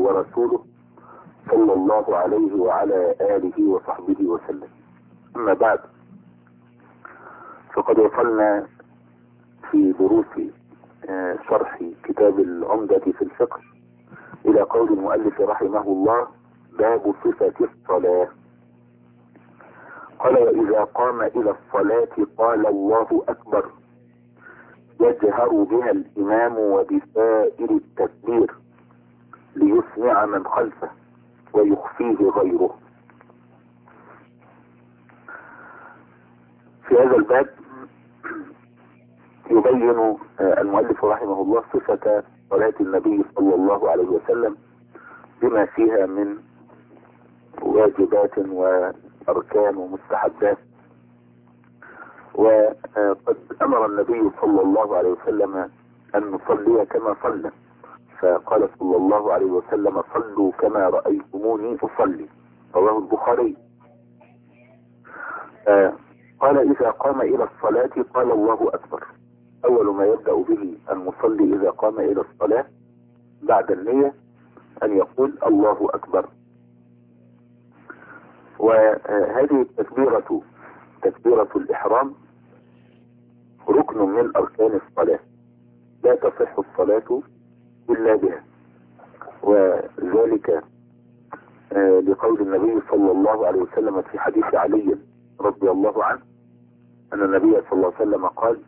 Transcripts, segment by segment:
ورسوله صلى الله عليه وعلى آله وصحبه وسلم. أما بعد، فقد وصلنا في دروس شرح كتاب العمدة في الفقه إلى قول المؤلف رحمه الله: باب صفة الصلاة. قال: وإذا قام إلى الصلاة قال الله أكبر، يجهر بها الإمام وبسائر التكبير ليسمع من خلفه ويخفيه غيره. في هذا الباب يبين المؤلف رحمه الله صفة صلاة النبي صلى الله عليه وسلم بما فيها من واجبات وأركان ومستحبات. وقد أمر النبي صلى الله عليه وسلم أن نصلي كما صلى، فقال صلى الله عليه وسلم: صلوا كما رأيتموني أصلي، رواه البخاري. قال: إذا قام إلى الصلاة قال الله أكبر. أول ما يبدأ به المصلي إذا قام إلى الصلاة بعد النية أن يقول الله أكبر. وهذه التكبيرة، تكبيرة الإحرام، ركن من أركان الصلاة، لا تصح الصلاة إلا بها. وذلك لقول النبي صلى الله عليه وسلم في حديث علي رضي الله عنه أن النبي صلى الله عليه وسلم قال: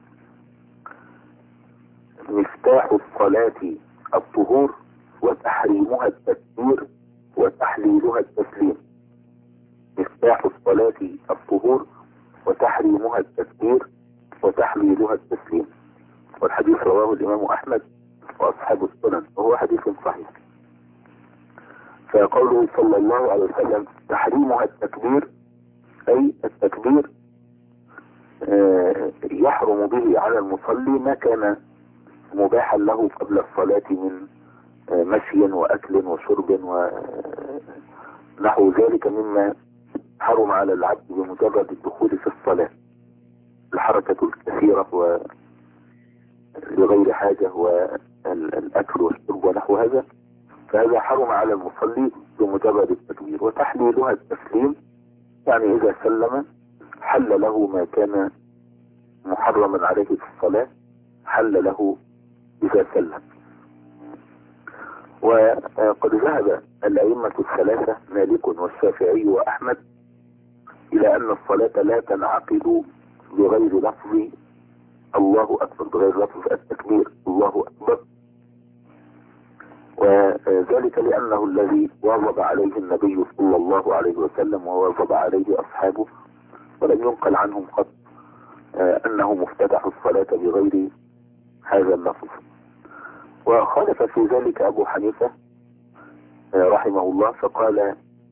مفتاح الصلاة الطهور وتحريمها التكبير وتحليلها التسليم. مفتاح الصلاة الطهور وتحريمها التكبير وتحليلها التسليم. والحديث رواه الإمام أحمد وأصحاب السنن، وهو حديث صحيح. فقوله صلى الله عليه وسلم تحريمها التكبير، أي التكبير يحرم به على المصلي ما كان مباحا له قبل الصلاة من مشي وأكل وشرب ونحو ذلك مما حرم على العبد بمجرد الدخول في الصلاة، الحركة الكثيرة ولغير حاجة والأكل والشرب ونحو هذا، فهذا حرم على المصلي بمجرد التكبير. وتحليلها التسليم، يعني إذا سلم حل له ما كان محرما عليه في الصلاة، حل له إذا سلم. وقد ذهب الأئمة الثلاثة مالك والشافعي وأحمد إلى أن الصلاة لا تنعقد بغير لفظ الله أكبر، بغير لفظ التكبير الله أكبر، وذلك لأنه الذي واظب عليه النبي صلى الله عليه وسلم وواظب عليه أصحابه، ولم ينقل عنهم قط أنهم افتتحوا الصلاة بغير هذا اللفظ. وخالف في ذلك أبو حنيفة رحمه الله، فقال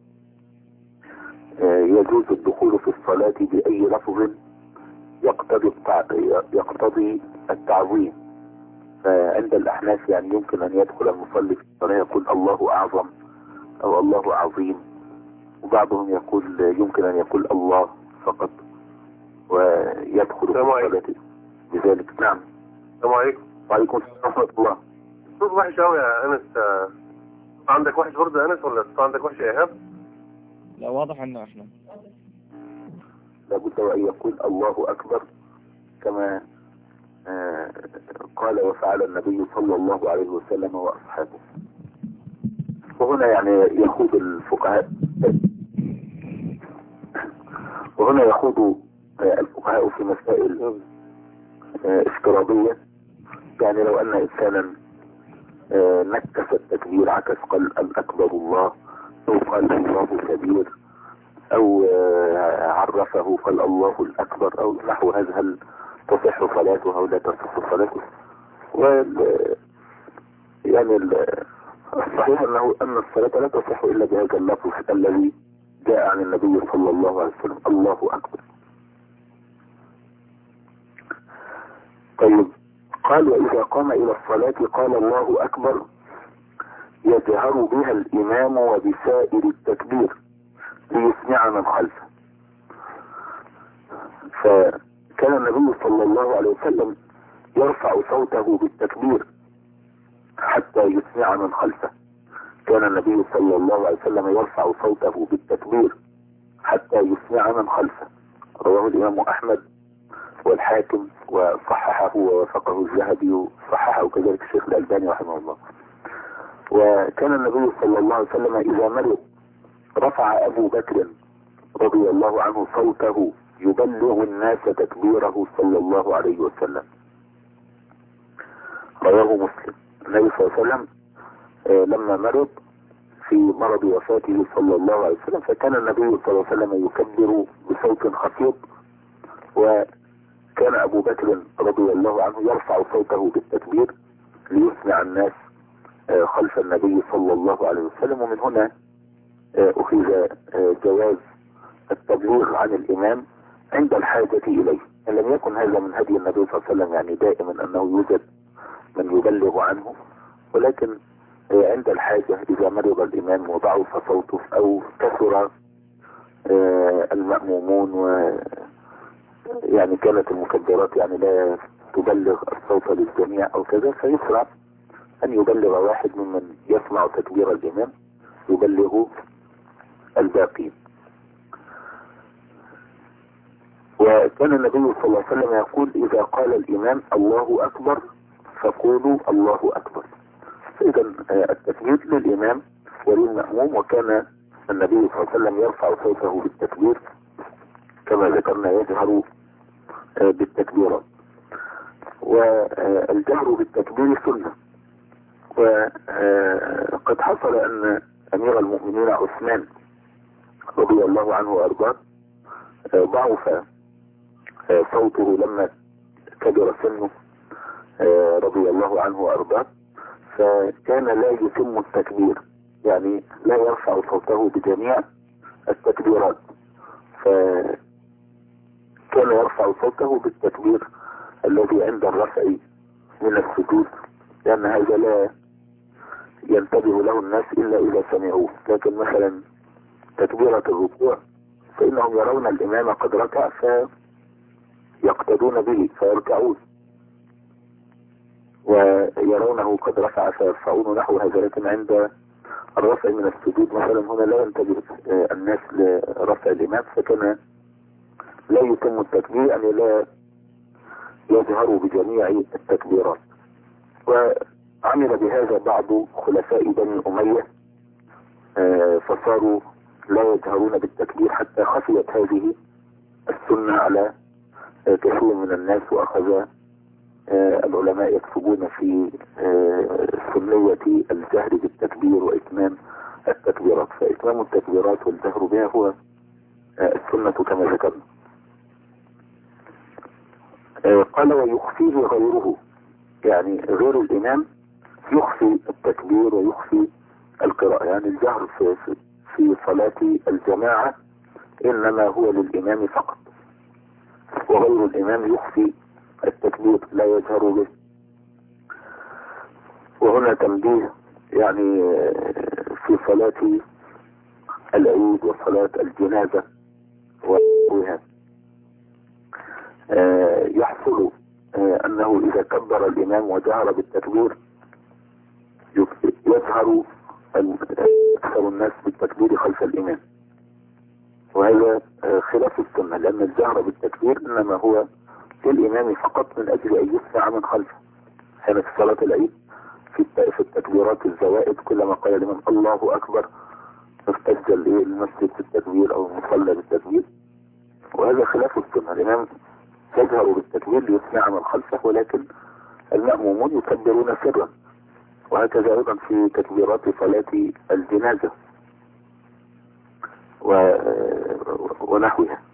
يجوز الدخول في الصلاة بأي لفظ يقتضي التعظيم. فعند الأحناف يعني يمكن أن يدخل المصلي في الصلاة يقول الله أعظم أو الله عظيم، وبعضهم يقول يمكن أن يقول الله فقط ويدخل في الصلاة بذلك. نعم. السلام عليكم. وعليكم السلام ورحمة الله. صوت وحش قوي يا أنس. عندك وحش برضه يا أنس ولا عندك وحش يا إيهاب؟ لا، واضح إنه إحنا لابد أن يقول الله أكبر كما قال وفعل النبي صلى الله عليه وسلم وأصحابه. وهنا يعني يخوض الفقهاء في مسائل افتراضية. يعني لو أن إنسانا نكس التكبير، عكس قال الأكبر الله، أو قال الله كبير، أو عرفه قال الله الأكبر أو نحو هذا، هل تصح صلاته أو لا تصح صلاته؟ يعني الصحيح أن الصلاة لا تصح إلا بهذا اللفظ الذي جاء عن النبي صلى الله عليه وسلم، الله أكبر. طيب، قال: وإذا قام إلى الصلاة قال الله أكبر، يجهر بها الإمام وبسائر التكبير ليسمع من خلفه. فكان النبي صلى الله عليه وسلم يرفع صوته بالتكبير حتى يسمع من خلفه، كان النبي صلى الله عليه وسلم يرفع صوته بالتكبير حتى يسمع من خلفه. رواه الإمام أحمد والحاكم وصححه ووافقه الذهبي وصححه كذلك الشيخ الألباني رحمه الله. وكان النبي صلى الله عليه وسلم إذا مرض رفع أبو بكر رضي الله عنه صوته يبلغ الناس تكبيره صلى الله عليه وسلم. رواه مسلم. النبي صلى الله عليه وسلم لما مرض في مرض وفاته صلى الله عليه وسلم فكان النبي صلى الله عليه وسلم يكبر بصوت خفيض، وكان أبو بكر رضي الله عنه يرفع صوته بالتكبير ليسمع الناس خلف النبي صلى الله عليه وسلم. ومن هنا أخذ جواز التبليغ عن الإمام عند الحاجة إليه. إن لم يكن هذا من هدي النبي صلى الله عليه وسلم يعني دائما أنه يوجد من يبلغ عنه، ولكن عند الحاجة إذا مرض الإمام وضعف صوته أو كثر المأمومون يعني كانت المكبرات يعني لا تبلغ الصوت للجميع أو كذا، فيسرع أن يبلغ واحد ممن يسمع تكبير الإمام يبلغ الباقين. وكان النبي صلى الله عليه وسلم يقول إذا قال الإمام الله أكبر فقولوا الله أكبر. فإذا التكبير للإمام وللمأموم، وكان النبي صلى الله عليه وسلم يرفع صوته بالتكبير كما ذكرنا يجهر بالتكبيرات. والجهر بالتكبير سنة. وقد حصل أن أمير المؤمنين عثمان رضي الله عنه وأرضاه ضعف صوته لما كبر سنه رضي الله عنه وأرضاه، فكان لا يتم التكبير، يعني لا يرفع صوته بجميع التكبيرات، فكان يرفع صوته بالتكبير الذي عند الرفع من السجود، لأن هذا لا ينتبه له الناس إلا إذا سمعوه. لكن مثلا تكبيرة الركوع فإنهم يرون الإمام قد ركع فيقتدون به فيركعون، ويرونه قد رفع فيرفعون نحو هذا. لكن عند الرفع من السجود مثلا هنا لا ينتبه الناس لرفع الإمام، فكان لا يتم التكبير، يعني لا يجهر بجميع التكبيرات. وعمل بهذا بعض خلفاء بني أمية فصاروا لا يجهرون بالتكبير حتى خفيت هذه السنة على كثير من الناس، وأخذ العلماء يكتبون في سنية الجهر بالتكبير وإتمام التكبيرات. فإتمام التكبيرات والجهر بها هو السنة كما ذكرنا. قال ويخفيه غيره، يعني غير الإمام يخفي التكبير ويخفي القراءة. يعني الجهر في صلاة الجماعة إنما هو للإمام فقط، وغير الإمام يخفي التكبير لا يجهر به. وهنا تنبيه يعني في صلاة العيد وصلاة الجنازة وغيرها يحصل أنه إذا كبر الإمام وجهر بالتكبير يظهر أكثر الناس بالتكبير خلف الإمام، وهذا خلاف السنة، لأن الجهر بالتكبير إنما هو للإمام فقط من أجل أن يسمع من خلفه. هنا في صلاة العيد في التكبيرات الزوائد كلما قال الإمام الله أكبر افتج المسجد بالتكبير أو المصلى بالتكبير، وهذا خلاف السنة. الإمام يجهر بالتكبير ليسمع من خلفه، ولكن المأمومون يكبرون سرا، وهكذا أيضا في تكبيرات صلاة الجنازة ونحوها.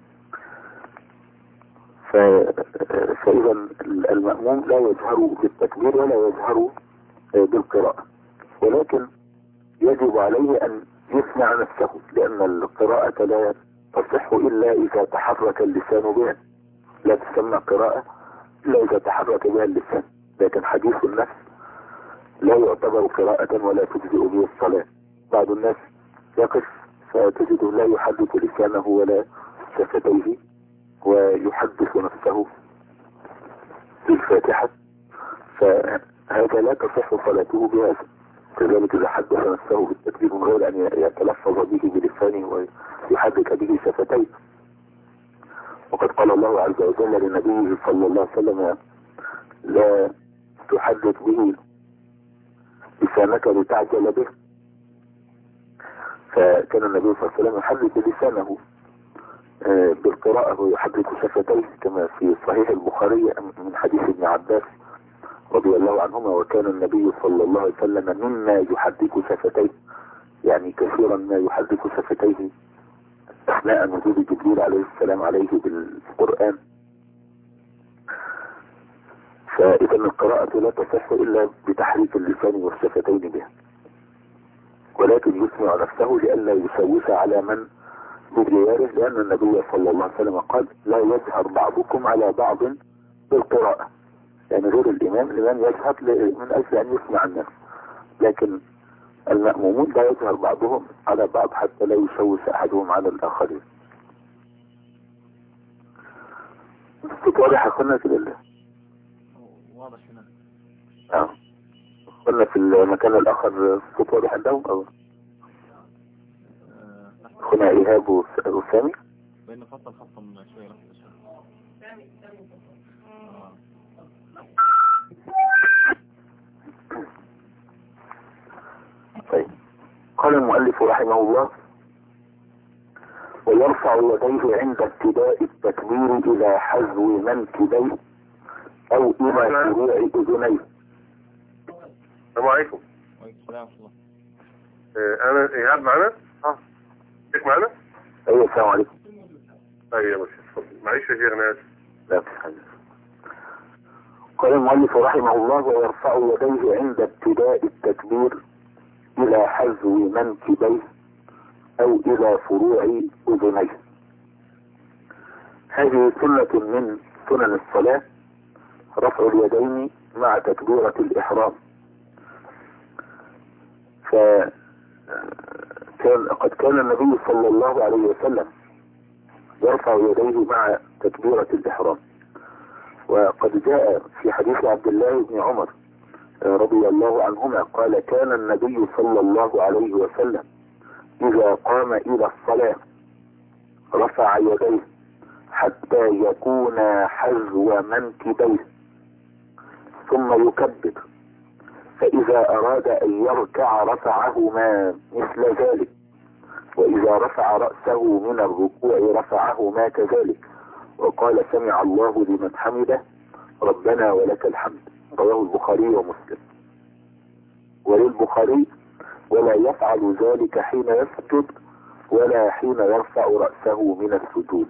فإذا المأموم لا يجهر بالتكبير ولا يجهر بالقراءة، ولكن يجب عليه أن يسمع نفسه، لأن القراءة لا تصح إلا إذا تحرك اللسان بها، لا تسمى قراءة إلا إذا تحرك بها اللسان. لكن حديث النفس لا يعتبر قراءة ولا تجزئ به الصلاة. بعض الناس يقف فتجده لا يحرك لسانه ولا شفتيه ويحدث نفسه في الفاتحة، فهذا لا تصح صلاته بهذا. كذلك إذا حدث نفسه بالتكبير من غير أن يتلفظ به بلسانه ويحرك به شفتيه. وقد قال الله عز وجل لنبيه صلى الله عليه وسلم: لا تحدث به لسانك لتعجل به. فكان النبي صلى الله عليه وسلم يحرك لسانه بالقراءة ويحرك شفتيه كما في صحيح البخاري من حديث ابن عباس رضي الله عنهما: وكان النبي صلى الله عليه وسلم مما يحرك شفتيه، يعني كثيرا ما يحرك شفتيه أثناء نزول جبريل عليه السلام عليه بالقرآن. فإذا القراءة لا تصح إلا بتحريك اللسان والشفتين بها، ولكن يسمع نفسه لئلا يشوش على من بجواره، لأن النبي صلى الله عليه وسلم قال: لا يجهر بعضكم على بعض بالقراءة، يعني غير الإمام يجهر من أجل أن يسمع الناس، لكن المأمومون لا يجهر بعضهم على بعض حتى لا يشوش أحدهم على الآخرين. واضح أخونا في الله؟ واضح هنا. قلنا في المكان الآخر الصوت واضح عندهم أو أخونا إيهاب وسامي؟ بين فصل خطة من شوية طيب. قال المؤلف رحمه الله: ويرفع يديه عند ابتداء التكبير إلى حذو منكبيه أو إلى فروع أذنيه. السلام عليكم. وعليكم السلام ورحمة الله. أنا إيهاب معنا؟ شيخ معنا؟ أيوة السلام عليكم. أيوة يا باشا، معلش يا شيخ أنا آسف. لا في حاجة. قال المؤلف رحمه الله: ويرفع يديه عند ابتداء التكبير إلى حذو منكبيه أو إلى فروع أذنيه. هذه سنة من سنن الصلاة، رفع اليدين مع تكبيرة الإحرام. قد كان النبي صلى الله عليه وسلم يرفع يديه مع تكبيرة الإحرام، وقد جاء في حديث عبد الله بن عمر رضي الله عنهما قال: كان النبي صلى الله عليه وسلم إذا قام إلى الصلاة رفع يديه حتى يكون حذو منكبيه ثم يكبر، فإذا أراد أن يركع رفعهما مثل ذلك، وإذا رفع رأسه من الركوع رفعهما كذلك، وقال: سمع الله لمن حمده ربنا ولك الحمد. رواه البخاري ومسلم. وللبخاري: ولا يفعل ذلك حين يسجد ولا حين يرفع رأسه من السجود.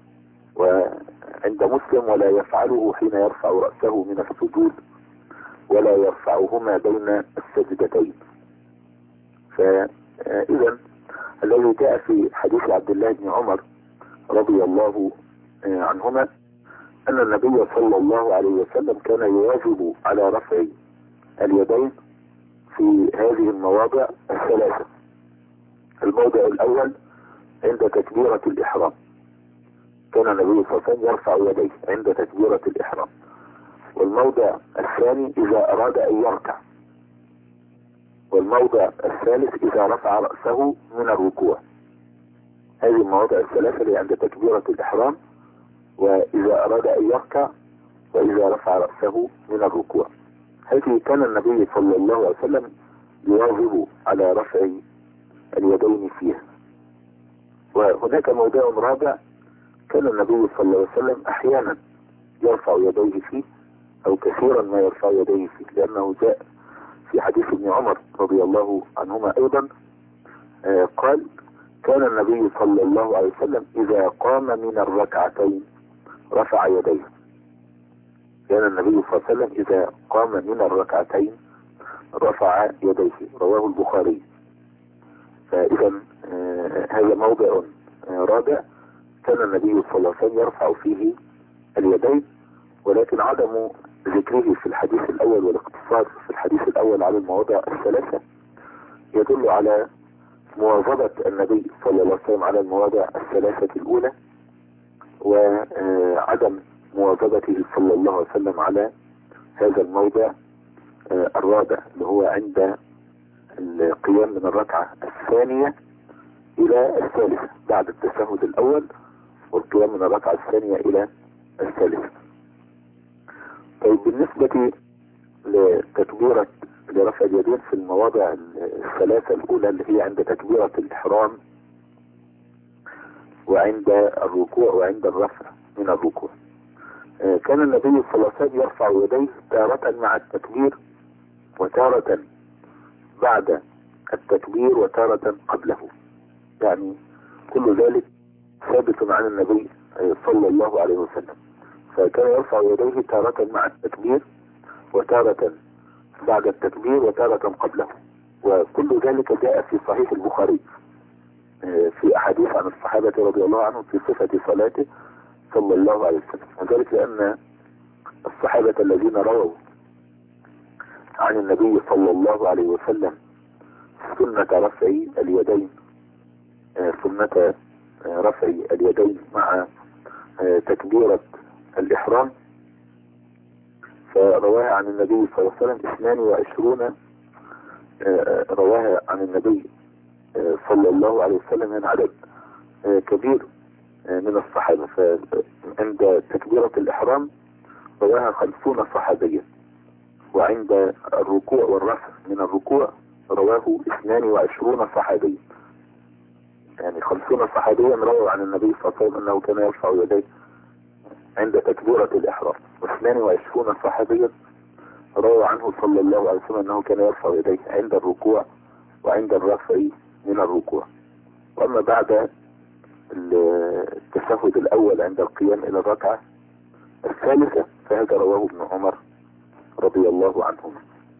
وعند مسلم: ولا يفعله حين يرفع رأسه من السجود ولا يرفعهما بين السجدتين. فإذا الذي جاء في حديث عبد الله بن عمر رضي الله عنهما أن النبي صلى الله عليه وسلم كان يواظب على رفع اليدين في هذه المواضع الثلاثة. الموضع الأول عند تكبيرة الإحرام، كان النبي صلى الله عليه وسلم يرفع يديه عند تكبيرة الإحرام. والموضع الثاني إذا أراد أن يركع. والموضع الثالث إذا رفع رأسه من الركوع. هذه المواضع الثلاثة اللي عند تكبيرة الإحرام، وإذا أراد أن يركع، وإذا رفع رأسه من الركوع. هذه كان النبي صلى الله عليه وسلم يواظب على رفع اليدين فيها. وهناك موضع رابع كان النبي صلى الله عليه وسلم أحيانا يرفع يديه فيه، أو كثيرا ما يرفع يديه فيه، لأنه جاء في حديث ابن عمر رضي الله عنهما أيضا قال: كان النبي صلى الله عليه وسلم إذا قام من الركعتين رفع يديه. كان النبي صلى الله عليه وسلم إذا قام من الركعتين رفع يديه. رواه البخاري. فإذا هذا موضع رابع كان النبي صلى الله عليه وسلم يرفع فيه اليدين، ولكن عدم ذكره في الحديث الأول والاقتصار في الحديث الأول على المواضع الثلاثة يدل على مواظبة النبي صلى الله عليه وسلم على المواضع الثلاثة الأولى، وعدم مواظبته صلى الله عليه وسلم على هذا الموضع الرابع اللي هو عند القيام من الركعة الثانية إلى الثالثة بعد التشهد الأول، والقيام من الركعة الثانية إلى الثالثة. طيب بالنسبة لتكبيرة لرفع اليدين في المواضع الثلاثة الأولى اللي هي عند تكبيرة الإحرام وعند الركوع وعند الرفع من الركوع، كان النبي صلى الله عليه وسلم يرفع يديه تارة مع التكبير وتارة بعد التكبير وتارة قبله، يعني كل ذلك ثابت عن النبي صلى الله عليه وسلم. فكان يرفع يديه تارة مع التكبير وتارة بعد التكبير وتارة قبله، وكل ذلك جاء في صحيح البخاري في أحاديث عن الصحابة رضي الله عنهم في صفة صلاته صلى الله عليه وسلم. وذلك لأن الصحابة الذين رووا عن النبي صلى الله عليه وسلم سنة رفع اليدين، سنة رفع اليدين مع تكبيرة الإحرام، فرواها عن النبي صلى الله عليه وسلم 22 رواها عن النبي صلى الله عليه وسلم من عدد كبير من الصحابة. فعند تكبيرة الإحرام رواها 50 صحابيا، وعند الركوع والرفع من الركوع رواه 22 صحابيا، يعني 50 صحابيا رووا عن النبي صلى الله عليه وسلم أنه كان يرفع يديه عند تكبيرة الإحرام، و22 صحابيا رووا عنه صلى الله عليه وسلم أنه كان يرفع يديه عند الركوع وعند الرفع من الركوع. وأما بعد التشهد الأول عند القيام إلى الركعة الثالثة فهذا رواه ابن عمر رضي الله عنهما.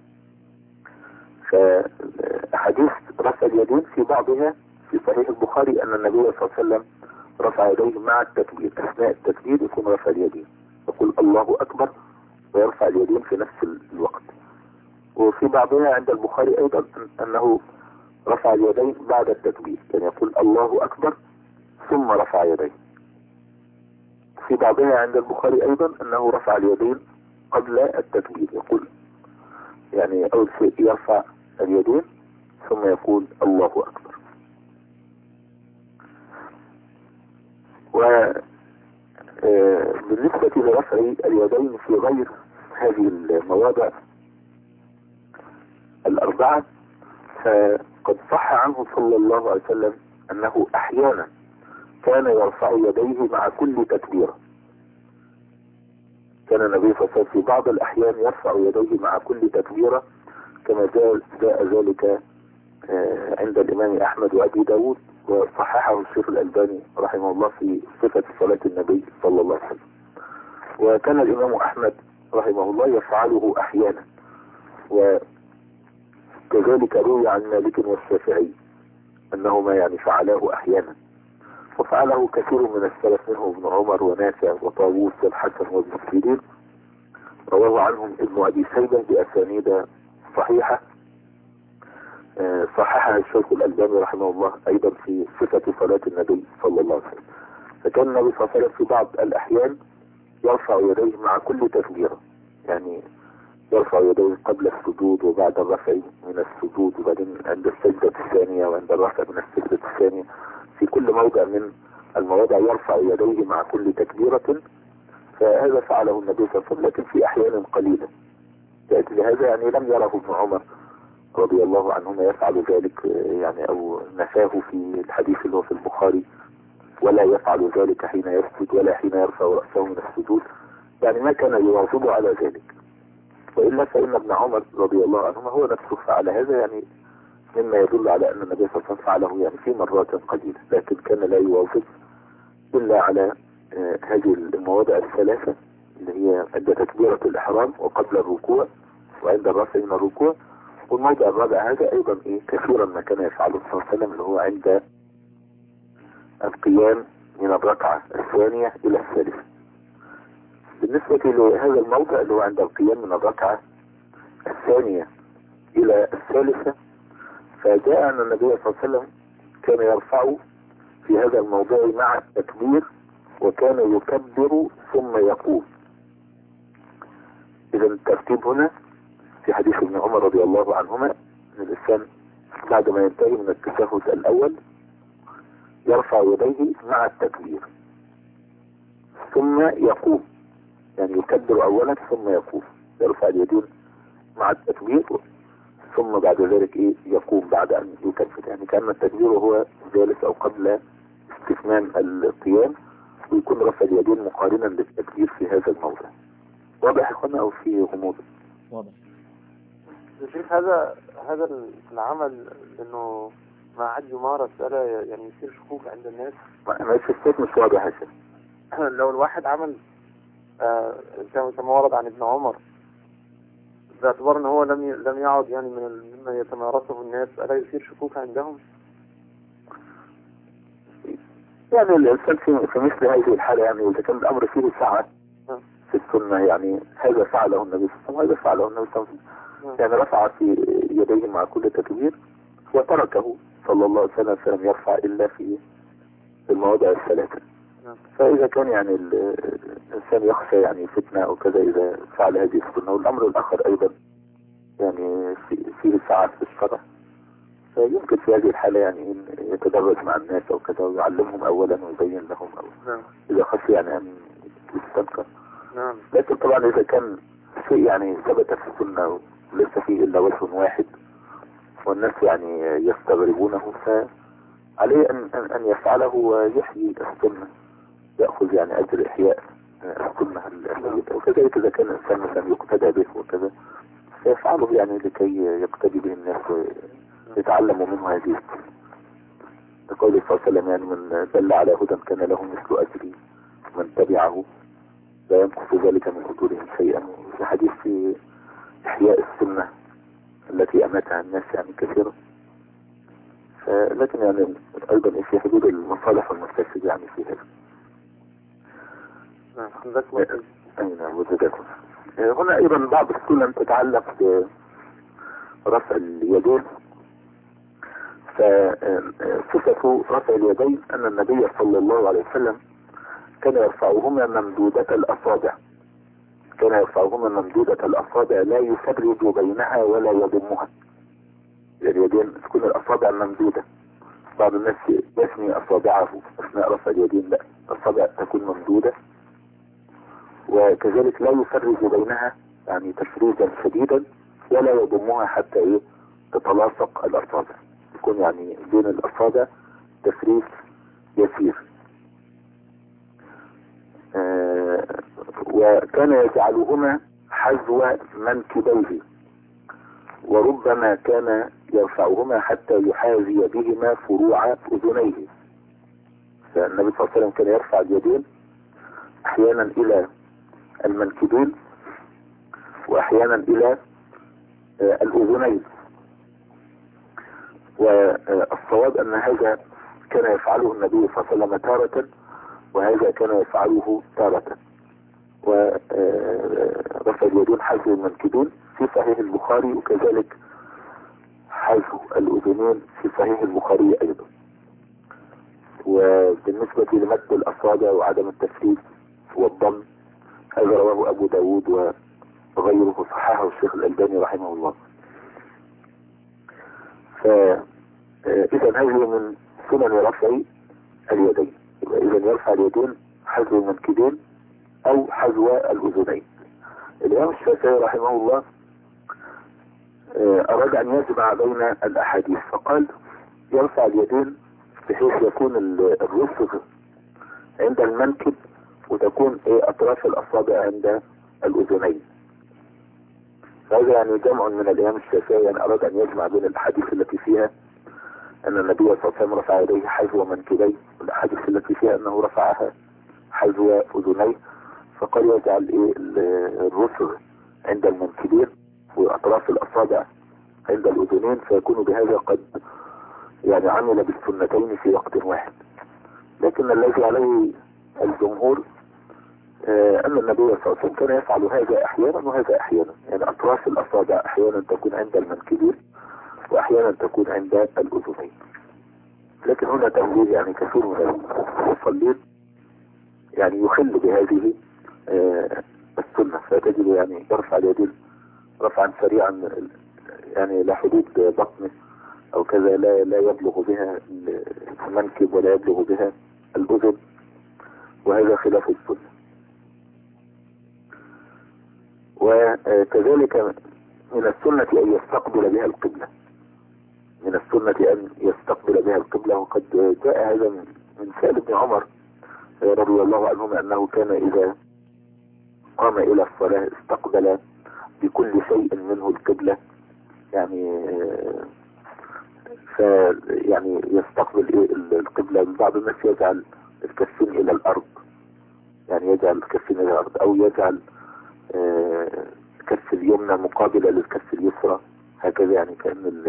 فحديث رفع اليدين في بعضها في صحيح البخاري أن النبي صلى الله عليه وسلم رفع يديه مع التكبير، أثناء التكبير يكون رفع اليدين، يقول الله أكبر ويرفع اليدين في نفس الوقت. وفي بعضها عند البخاري أيضا أنه رفع اليدين بعد التكبير، يعني يقول الله أكبر ثم رفع يديه. في بعضها عند البخاري أيضا أنه رفع اليدين قبل التكبير، يقول يعني أول شيء يرفع اليدين ثم يقول الله أكبر. وبالنسبة لرفع اليدين في غير هذه المواضع الأربعة فقد صح عنه صلى الله عليه وسلم أنه أحيانا كان يرفع يديه مع كل تكبيرة. كان النبي صلى الله عليه وسلم في بعض الأحيان يرفع يديه مع كل تكبيرة، كما جاء ذلك عند الإمام أحمد وأبي داود، وصححه الشيخ الألباني رحمه الله في صفة صلاة النبي صلى الله عليه وسلم. وكان الإمام أحمد رحمه الله يفعله أحيانا، وكذلك روي عن مالك والشافعي أنهما يعني فعلاه أحيانا، وفعله كثير من السلف منهم ابن عمر ونافع وطاووس والحسن وابن سيرين، رواه عنهم ابن أبي شيبة بأسانيد صحيحة صححها الشيخ الألباني رحمه الله أيضا في صفة صلاة النبي صلى الله عليه وسلم. فكان النبي صلى الله عليه وسلم في بعض الأحيان يرفع يديه مع كل تكبيرة، يعني يرفع يديه قبل السجود وبعد الرفع من السجود، وبعدين عند السجدة الثانية وعند الرفع من السجدة الثانية، في كل موضع من المواضع يرفع يديه مع كل تكبيرة. فهذا فعله النبي صلى الله عليه وسلم، لكن في أحيان قليلة. لهذا يعني لم يره ابن عمر رضي الله عنهما يفعل ذلك، يعني أو نفاه في الحديث اللي هو في البخاري، ولا يفعل ذلك حين يسجد ولا حين يرفع رأسه من السجود، يعني ما كان يواظب على ذلك. وإلا فإن ابن عمر رضي الله عنهما هو نفسه فعل هذا، يعني مما يدل على أن النبي صلى الله عليه وسلم فعله يعني في مرات قليلة، لكن كان لا يواظب إلا على هذه المواضع الثلاثة اللي هي عند تكبيرة الإحرام وقبل الركوع وعند الرفع من الركوع. والموضع الرابع هذا أيضا كثيرا ما كان يفعله صلى الله عليه وسلم، اللي هو عند القيام من الركعة الثانية إلى الثالثة. بالنسبة لهذا الموضع اللي هو عند القيام من الركعة الثانية إلى الثالثة، فجاء أن النبي صلى الله عليه وسلم كان يرفع في هذا الموضوع مع التكبير، وكان يكبر ثم يقوم. إذا الترتيب هنا في حديث ابن عمر رضي الله عنهما أن الإنسان بعد ما ينتهي من التشهد الأول يرفع يديه مع التكبير ثم يقوم، يعني يكبر أولا ثم يقوم، يرفع اليدين مع التكبير ثم بعد ذلك يقوم بعد أن يكبر، يعني كأن التكبير هو جالس أو قبل استتمام القيام، ويكون رفع اليدين مقارنا للتكبير في هذا الموضع. واضح هنا أو في غموض؟ واضح. شيخ هذا العمل انه ما عاد يمارس ولا يعني يصير شكوك عند الناس؟ ما الشيخ مش واضح يا شيخ. لو الواحد عمل كما ورد عن ابن عمر باعتبار ان هو لم يعد يعني مما يتمارسه الناس، الا يصير شكوك عندهم؟ يعني الانسان في مثل هذه الحالة، يعني اذا كان الامر فيه سعة في السنة، يعني هذا فعله النبي صلى الله عليه وسلم وهذا فعله النبي صلى الله عليه وسلم، يعني رفع في يديه مع كل تكبير وتركه صلى الله عليه وسلم فلم يرفع الا في المواضع الثلاثة. فاذا كان يعني الانسان يخشى يعني فتنة او كذا اذا فعل هذه السنة، والامر الاخر ايضا يعني فيه سعة في الشرع، فيمكن في هذه الحالة يعني يتدرج مع الناس او كذا ويعلمهم اولا ويبين لهم اولا اذا خشي يعني ان يستنكر. لكن طبعا اذا كان شيء يعني ثبت في السنة وليس فيه الا وجه واحد والناس يعني يستغربونه، فعليه ان يفعله ويحيي السنة، يأخذ يعني اجر احياء السنة الميتة. وكذلك اذا كان الانسان مثلا يقتدى به وكذا فيفعله يعني لكي يقتدي به الناس ويتعلموا منه هذه السنة. لقوله صلى الله عليه وسلم يعني من دل على هدى كان له مثل اجر من تبعه لا ينقص ذلك من أجورهم شيئا. في حديث في إحياء السنة التي أماتها الناس يعني كثيرا، لكن يعني أيضا في حدود المصالح والمفاسد يعني في هذا. نعم وزدكم. هنا أيضا بعض السنن تتعلق برفع اليدين. فصفة رفع اليدين أن النبي صلى الله عليه وسلم كان يرفعهما ممدودة الأصابع، كان يرفعهما ممدودة الأصابع لا يفرج بينها ولا يضمها. اليدين تكون الأصابع ممدودة، بعض الناس يثني أصابعه أثناء رفع اليدين، لا، الأصابع تكون ممدودة وكذلك لا يفرج بينها يعني تفريجا شديدا ولا يضمها حتى تتلاصق الأصابع، يكون يعني بين الأصابع تفريج يسير. وكان يجعلهما حذو منكبيه، وربما كان يرفعهما حتى يحاذي بهما فروع أذنيه. فالنبي صلى الله عليه وسلم كان يرفع اليدين أحيانا إلى المنكبين وأحيانا إلى الأذنين، والصواب أن هذا كان يفعله النبي صلى الله عليه وسلم تارة وهذا كان يفعله تارة. ورفع اليدين حذو المنكبين في صحيح البخاري، وكذلك حذو الأذنين في صحيح البخاري أيضا. وبالنسبة لمد الأصابع وعدم التفريج والضم هذا رواه أبو داود وغيره، صححه الشيخ الألباني رحمه الله. فإذا هذه من سنن رفع اليدين، إذا يرفع اليدين حذو المنكبين أو حذو الأذنين. الإمام الشافعي رحمه الله أراد أن يجمع بين الأحاديث فقال يرفع اليدين بحيث يكون الرسغ عند المنكب وتكون أطراف الأصابع عند الأذنين. فهذا يعني جمع من الإمام الشافعي، يعني أراد أن يجمع بين الأحاديث التي فيها أن النبي صلى الله عليه وسلم رفع يديه حذو منكبيه والأحاديث التي فيها أنه رفعها حذو أذنيه، فقال يجعل الرسغ عند المنكبين وأطراف الأصابع عند الأذنين، فيكون بهذا قد يعني عمل بالسنتين في وقت واحد. لكن الذي عليه الجمهور أن النبي صلى الله عليه وسلم كان يفعل هذا أحيانا وهذا أحيانا، يعني أطراف الأصابع أحيانا تكون عند المنكبين وأحيانا تكون عند الأذنين. لكن هنا تنبيه يعني كثير من المصلين يعني يخل بهذه السنة، فتجد يعني يرفع اليدين رفعا سريعا يعني إلى حدود بطنه أو كذا لا يبلغ بها المنكب ولا يبلغ بها الأذن، وهذا خلاف السنة. وكذلك من السنة أن يستقبل بها القبلة، من السنة أن يستقبل بها القبلة. وقد جاء هذا من فعل ابن عمر رضي الله عنهما أنه كان إذا قام إلى الصلاة استقبل بكل شيء منه القبلة، يعني يستقبل القبلة. بعض الناس يجعل الكفين إلى الأرض، يعني يجعل الكفين إلى الأرض، أو يجعل الكف اليمنى مقابلة للكف اليسرى، هكذا يعني كأن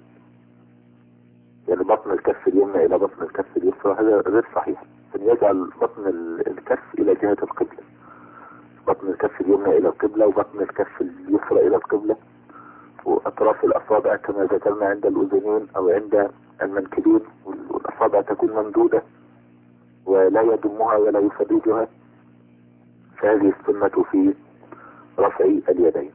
يعني بطن الكف اليمنى إلى بطن الكف اليسرى، هذا غير صحيح. يجعل بطن الكف إلى جهة القبلة، بطن الكف اليمنى إلى القبلة، وبطن الكف اليسرى إلى القبلة، وأطراف الأصابع كما ذكرنا عند الأذنين أو عند المنكبين، والأصابع تكون ممدودة ولا يضمها ولا يفرجها. فهذه السنة في رفع اليدين.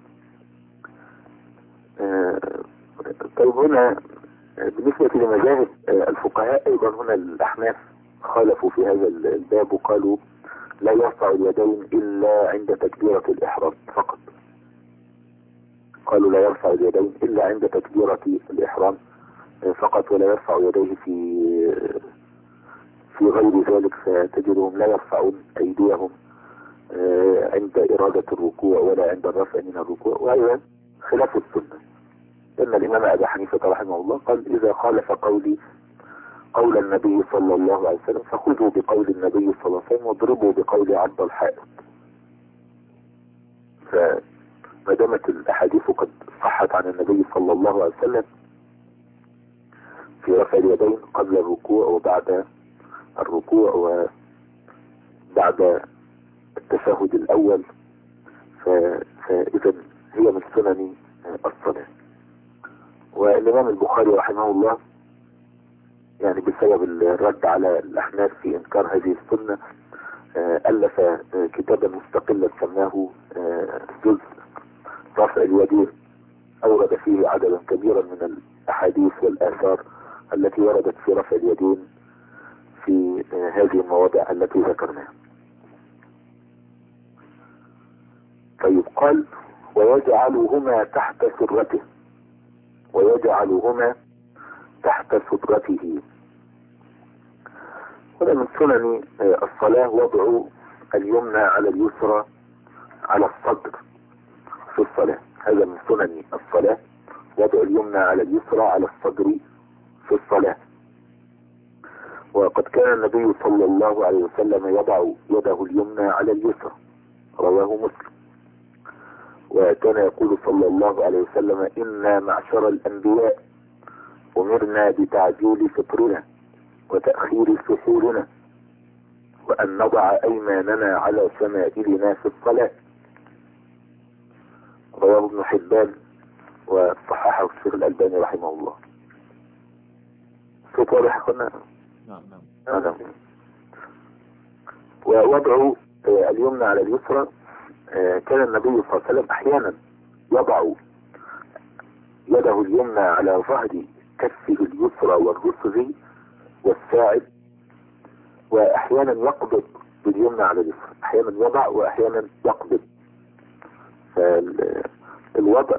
طيب هنا بالنسبة لمذاهب الفقهاء أيضا، هنا الأحناف خالفوا في هذا الباب وقالوا لا يرفع اليدين إلا عند تكبيرة الإحرام فقط. قالوا لا يرفع اليدين إلا عند تكبيرة الإحرام فقط، ولا يرفع يديه في غير ذلك. فتجدهم لا يرفعون أيديهم عند إرادة الركوع ولا عند الرفع من الركوع، وهذا خلاف السنة. إن الإمام أبي حنيفة رحمه الله قال إذا خالف قولي قول النبي صلى الله عليه وسلم فخذوا بقول النبي صلى الله عليه وسلم واضربوا بقول عبد الحائط. فما دامت الأحاديث قد صحت عن النبي صلى الله عليه وسلم في رفع اليدين قبل الركوع وبعد الركوع وبعد التشهد الأول، فإذا هي من سنن الصلاة. والإمام البخاري رحمه الله يعني بسبب الرد على الأحناف في إنكار هذه السنة ألف كتابا مستقلا سماه جزء رفع اليدين، أورد فيه عددا كبيرا من الأحاديث والآثار التي وردت في رفع اليدين في هذه المواضع التي ذكرناها. طيب قال ويجعلهما تحت سرته، ويجعلهما تحت سترته. هنا من سنن الصلاة وضع اليمنى على اليسرى على الصدر في الصلاة. هذا من سنن الصلاة، وضع اليمنى على اليسرى على الصدر في الصلاة. وقد كان النبي صلى الله عليه وسلم يضع يده اليمنى على اليسرى، رواه مسلم. وكان يقول صلى الله عليه وسلم إنا معشر الأنبياء أمرنا بتعجيل فطرنا وتأخير سحورنا وأن نضع أيماننا على شمائلنا في الصلاة، رواه ابن حبان وصححه الشيخ الألباني رحمه الله. صوت واضح قلنا؟ نعم. ووضع اليمنى على اليسرى كان النبي صلى الله عليه وسلم أحيانا يضع يده اليمنى على ظهر كفه اليسرى والرسغ والساعد، وأحيانا يقبض باليمنى على اليسرى، أحيانا يضع وأحيانا يقبض. فالوضع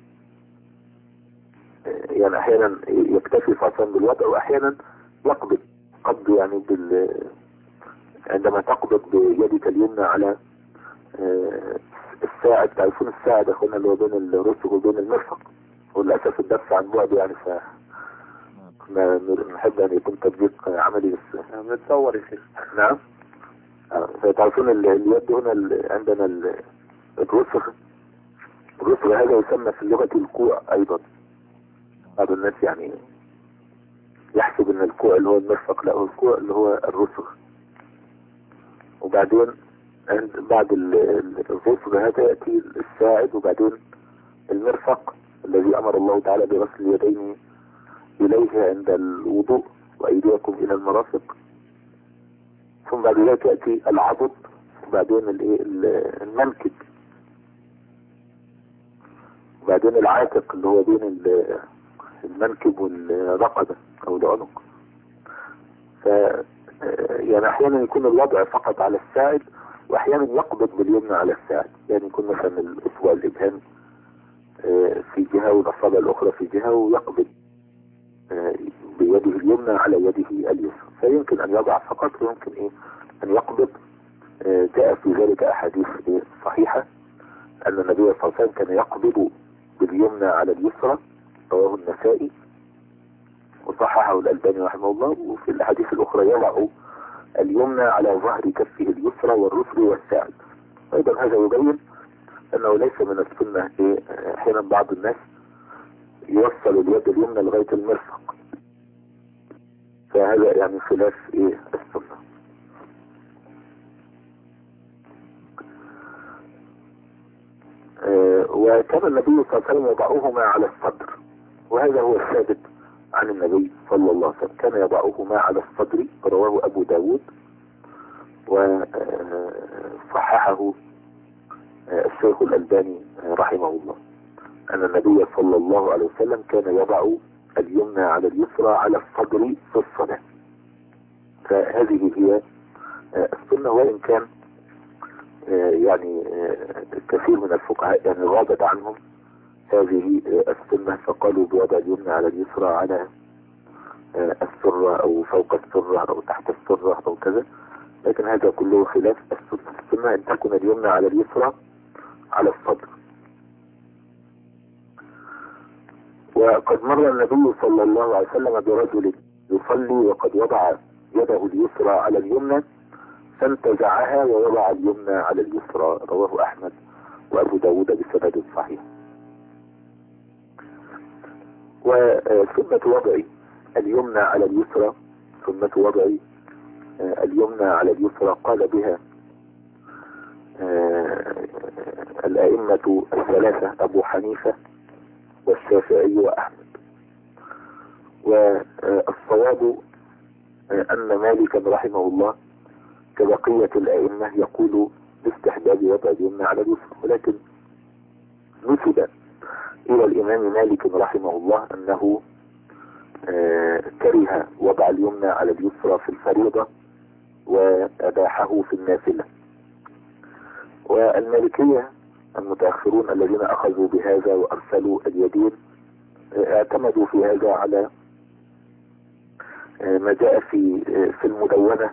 يعني أحيانا يكتفي فقط بالوضع وأحيانا يقبض قبض، يعني عندما تقبض بيدك اليمنى على الساعد. تعرفون الساعد اخونا اللي هو بين الرسغ وبين المرفق، وللاسف الدرس عن بعد يعني كنا نحب ان يكون تطبيق عملي بس بنتصور يا شيخ. نعم. فتعرفون اليد هنا عندنا الرسغ هذا يسمى في اللغة الكوع ايضا. بعض الناس يعني يحسب ان الكوع اللي هو المرفق، لا، هو الكوع اللي هو الرسغ. وبعدين بعد الرسغ هذا يأتي الساعد، وبعدين المرفق الذي أمر الله تعالى بغسل اليدين إليه عند الوضوء وأيديكم إلى المرافق. ثم بعد ذلك يأتي العضد، وبعدين المنكب، وبعدين العاتق اللي هو بين المنكب والرقبة او العنق. ف يعني احيانا يكون الوضع فقط على الساعد، واحيانا يقبض باليمنى على الساعد، يعني يكون مثلا الاصبع الابهام في جهة والاصابع الاخرى في جهة، ويقبض بيده اليمنى على يده اليسرى. فيمكن ان يضع فقط، ويمكن ان يقبض. جاء في ذلك احاديث صحيحة ان النبي صلى الله عليه وسلم كان يقبض باليمنى على اليسرى، رواه النسائي وصححه الألباني رحمه الله. وفي الاحاديث الاخرى يضع اليمنى على ظهر كفه اليسرى والرسل والساعد. ايضا هذا يبين انه ليس من السنة احيانا بعض الناس يوصل اليد اليمنى لغاية المرفق، فهذا يعني خلاف السنة. وكان النبي صلى الله عليه وسلم يضعهما على الصدر، وهذا هو الثابت عن النبي صلى الله عليه وسلم، كان يضعهما على الصدر، رواه أبو داود وصححه الشيخ الألباني رحمه الله، أن النبي صلى الله عليه وسلم كان يضع اليمنى على اليسرى على الصدر في الصلاة. فهذه هي السنة، وإن كان يعني كثير من الفقهاء يعني غابت عنهم هذه السنة، فقالوا بوضع اليمنى على اليسرى على السرة أو فوق السرة أو تحت السرة أو كذا، لكن هذا كله خلاف السنة. السنة أن تكون اليمنى على اليسرى على الصدر. وقد مر النبي صلى الله عليه وسلم برجل يصلي وقد وضع يده اليسرى على اليمنى فانتزعها ووضع اليمنى على اليسرى، رواه أحمد وأبو داود بسند صحيح. وسنة وضع اليمنى على اليسرى، سنة وضع اليمنى على اليسرى قال بها الأئمة الثلاثة أبو حنيفة والشافعي وأحمد. والصواب أن مالكا رحمه الله كبقية الأئمة يقول باستحباب وضع اليمنى على اليسرى، ولكن نسب إلى الإمام مالك رحمه الله أنه كره وضع اليمنى على اليسرى في الفريضة وأباحه في النافلة. والمالكية المتأخرون الذين أخذوا بهذا وأرسلوا اليدين اعتمدوا في هذا على ما جاء في المدونة،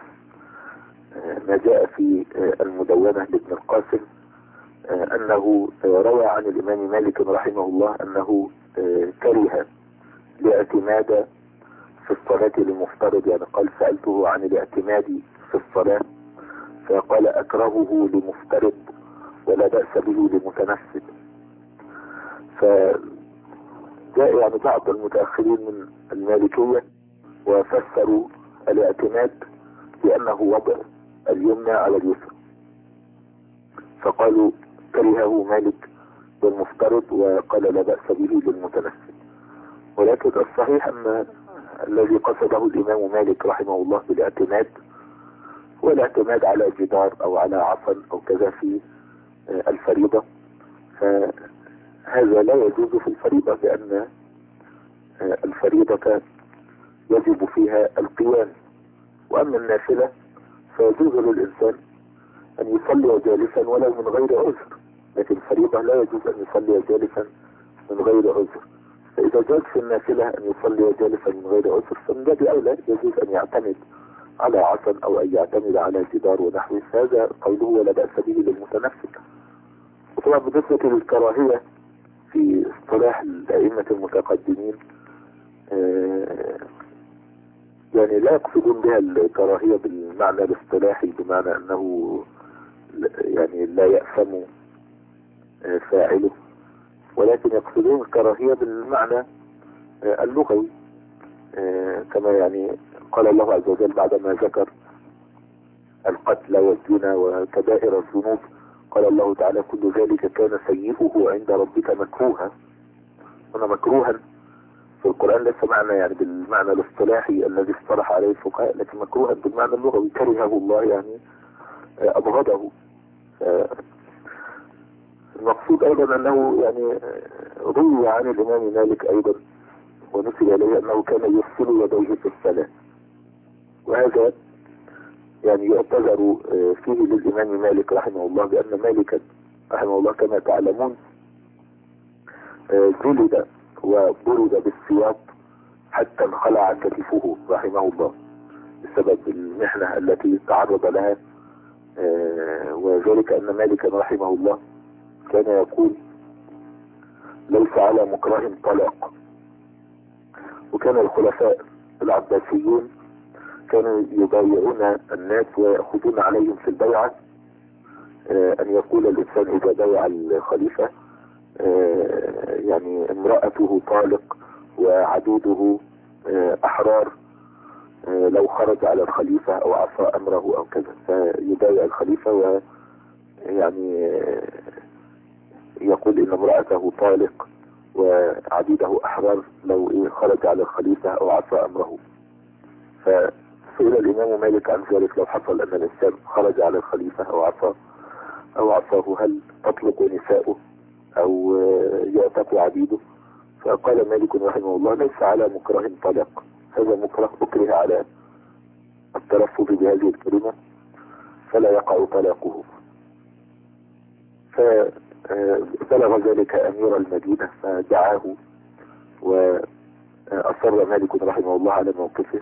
ما جاء في المدونة لابن القاسم أنه روى عن الإمام مالك رحمه الله أنه كره الاعتماد في الصلاة للمفترض، يعني قال سألته عن الاعتماد في الصلاة فقال أكرهه لمفترض ولا بأس به لمتنفذ. فجاء يعني بعض المتأخرين من المالكية وفسروا الاعتماد بأنه وضع اليمنى على اليسرى، فقالوا كرهه مالك للمفترض وقال لا بأس به للمتنفذ. ولكن الصحيح أن الذي قصده الإمام مالك رحمه الله بالاعتماد هو الاعتماد على جدار أو على عصا أو كذا في الفريضة، فهذا لا يجوز في الفريضة، لأن الفريضة يجب فيها القيام، وأما النافلة فيجوز للإنسان أن يصلي جالسا ولو من غير عذر، لكن الفريضة لا يجوز أن يصلي جالسا من غير عذر. فإذا جاز في النافلة أن يصلي جالسا من غير عذر فمن باب أولى يجوز أن يعتمد على عصا أو أن يعتمد على جدار ونحوه، هذا قوله ولا بأس به للمتنفذ. وطبعا بالنسبة للكراهية في اصطلاح الأئمة المتقدمين يعني لا يقصدون بها الكراهية بالمعنى الاصطلاحي، بمعنى أنه يعني لا يأثم فاعله، ولكن يقصدون الكراهية بالمعنى اللغوي، كما يعني قال الله عز وجل بعدما ذكر القتل والزنا وكبائر الذنوب قال الله تعالى كل ذلك كان سيئه عند ربك مكروها. هنا مكروها في القرآن ليس معنى يعني بالمعنى الاصطلاحي الذي اصطلح عليه الفقهاء، لكن مكروها بالمعنى اللغوي، كرهه الله يعني أبغضه. المقصود أيضا أنه يعني روي عن الإمام مالك أيضا ونسب إليه أنه كان يغسل يديه في الصلاة. وهذا يعني يعتذر فيه للإمام مالك رحمه الله، بأن مالكا رحمه الله كما تعلمون جلد وبرد بالسياط حتى انخلع كتفه رحمه الله بسبب المحنة التي تعرض لها. وذلك أن مالكا رحمه الله كان يقول ليس على مكره طلاق. وكان الخلفاء العباسيون كانوا يبايعون الناس ويأخذون عليهم في البيعة أن يقول الإنسان إذا بايع الخليفة يعني امرأته طالق وعدوده أحرار لو خرج على الخليفة أو عصى أمره أو كذا، فيبايع الخليفة ويعني يقول إن امرأته طالق وعديده أحرار لو خرج على الخليفة أو عصى أمره. فسئل الإمام مالك عن ذلك، لو حصل أن الإنسان خرج على الخليفة أو عصاه هل تطلق نساؤه أو يعتق عبيده؟ فقال مالك رحمه الله ليس على مكره طلاق، هذا مكره أكره على التلفظ بهذه الكلمة فلا يقع طلاقه. فبلغ ذلك أمير المدينة فدعاه وأصر مالك رحمه الله على موقفه،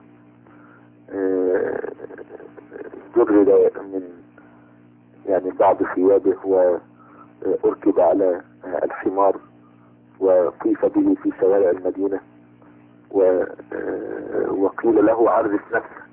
فجرد من يعني بعض ثيابه وأركب على الحمار وطيف به في شوارع المدينة وقيل له عرف نفسك.